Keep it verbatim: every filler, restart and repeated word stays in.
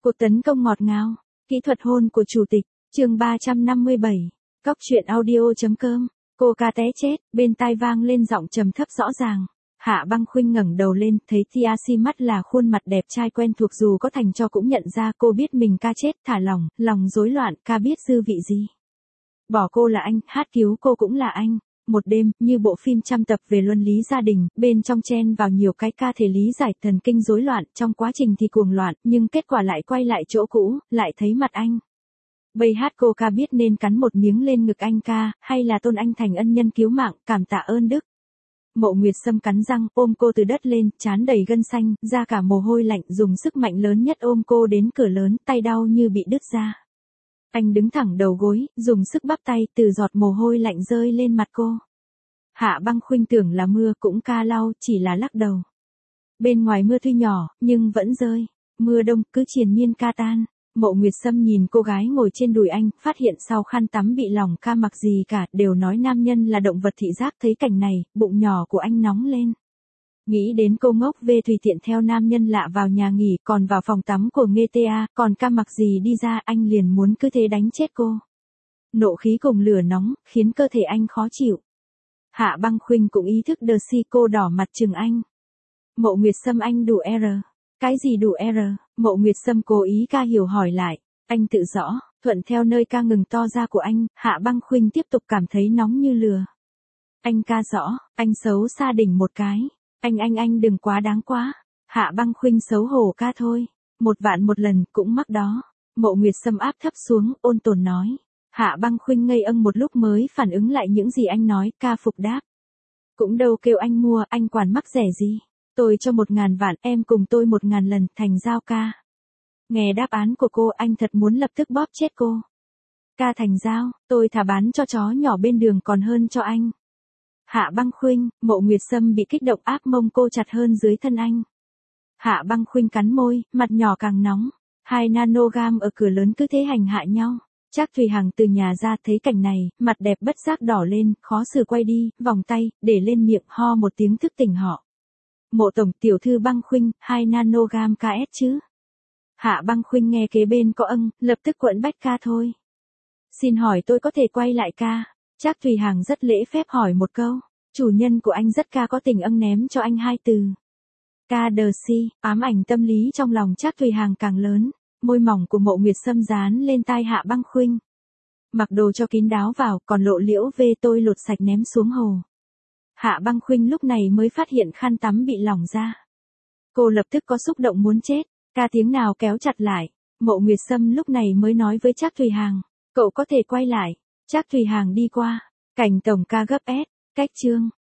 Cuộc tấn công ngọt ngào, kỹ thuật hôn của chủ tịch, chương ba trăm năm mươi bảy, Cóc truyện audio.com, cô ca té chết, bên tai vang lên giọng trầm thấp rõ ràng. Hạ Băng Khuynh ngẩng đầu lên, thấy Tia Si mắt là khuôn mặt đẹp trai quen thuộc dù có thành cho cũng nhận ra cô biết mình ca chết, thả lòng, lòng rối loạn, ca biết dư vị gì. Bỏ cô là anh, hát cứu cô cũng là anh. Một đêm, như bộ phim trăm tập về luân lý gia đình, bên trong chen vào nhiều cái ca thể lý giải thần kinh rối loạn, trong quá trình thì cuồng loạn, nhưng kết quả lại quay lại chỗ cũ, lại thấy mặt anh. Bây hát cô ca biết nên cắn một miếng lên ngực anh ca, hay là tôn anh thành ân nhân cứu mạng, cảm tạ ơn đức. Mộ Nguyệt Sâm cắn răng, ôm cô từ đất lên, trán đầy gân xanh, ra cả mồ hôi lạnh, dùng sức mạnh lớn nhất ôm cô đến cửa lớn, tay đau như bị đứt ra. Anh đứng thẳng đầu gối, dùng sức bắp tay, từ giọt mồ hôi lạnh rơi lên mặt cô. Hạ Băng Khuynh tưởng là mưa, cũng ca lau, chỉ là lắc đầu. Bên ngoài mưa tuy nhỏ, nhưng vẫn rơi. Mưa đông cứ triền miên ca tan. Mộ Nguyệt Sâm nhìn cô gái ngồi trên đùi anh, phát hiện sau khăn tắm bị lỏng ca mặc gì cả, đều nói nam nhân là động vật thị giác, thấy cảnh này, bụng nhỏ của anh nóng lên. Nghĩ đến cô ngốc về tùy tiện theo nam nhân lạ vào nhà nghỉ, còn vào phòng tắm của Nghê Tê A, còn ca mặc gì đi ra, anh liền muốn cứ thế đánh chết cô. Nộ khí cùng lửa nóng, khiến cơ thể anh khó chịu. Hạ Băng Khuynh cũng ý thức đờ si, cô đỏ mặt chừng anh. Mộ Nguyệt Sâm, anh đủ R. Cái gì đủ R? Mộ Nguyệt Sâm cố ý ca hiểu hỏi lại. Anh tự rõ, thuận theo nơi ca ngừng to ra của anh, Hạ Băng Khuynh tiếp tục cảm thấy nóng như lửa. Anh ca rõ, anh xấu xa đỉnh một cái. Anh anh anh đừng quá đáng quá. Hạ Băng Khuynh xấu hổ ca thôi. Một vạn một lần, cũng mắc đó. Mộ Nguyệt Sâm áp thấp xuống, ôn tồn nói. Hạ Băng Khuynh ngây âng một lúc mới phản ứng lại những gì anh nói, ca phục đáp. Cũng đâu kêu anh mua, anh quản mắc rẻ gì. Tôi cho một ngàn vạn, em cùng tôi một ngàn lần, thành giao ca. Nghe đáp án của cô, anh thật muốn lập tức bóp chết cô. Ca thành giao, tôi thà bán cho chó nhỏ bên đường còn hơn cho anh. Hạ Băng Khuynh, Mộ Nguyệt Sâm bị kích động áp mông cô chặt hơn dưới thân anh. Hạ Băng Khuynh cắn môi, mặt nhỏ càng nóng. Hai nanogam ở cửa lớn cứ thế hành hạ nhau. Trác Thùy Hằng từ nhà ra thấy cảnh này, mặt đẹp bất giác đỏ lên, khó xử quay đi, vòng tay, để lên miệng, ho một tiếng thức tỉnh họ. Mộ tổng tiểu thư Băng Khuynh, hai nanogam ca ét chứ. Hạ Băng Khuynh nghe kế bên có âng, lập tức quẫn bách ca thôi. Xin hỏi tôi có thể quay lại ca. Trác Thùy Hằng rất lễ phép hỏi một câu. Chủ nhân của anh rất ca có tình âng ném cho anh hai từ. Ca đờ si, ám ảnh tâm lý trong lòng Trác Thùy Hằng càng lớn. Môi mỏng của Mộ Nguyệt Sâm dán lên tai Hạ Băng Khuynh. Mặc đồ cho kín đáo vào, còn lộ liễu về tôi lột sạch ném xuống hồ. Hạ Băng Khuynh lúc này mới phát hiện khăn tắm bị lỏng ra. Cô lập tức có xúc động muốn chết, ca tiếng nào kéo chặt lại. Mộ Nguyệt Sâm lúc này mới nói với Trác Thùy Hằng, cậu có thể quay lại. Trác Thùy Hằng đi qua, cảnh tổng ca gấp S, cách chương.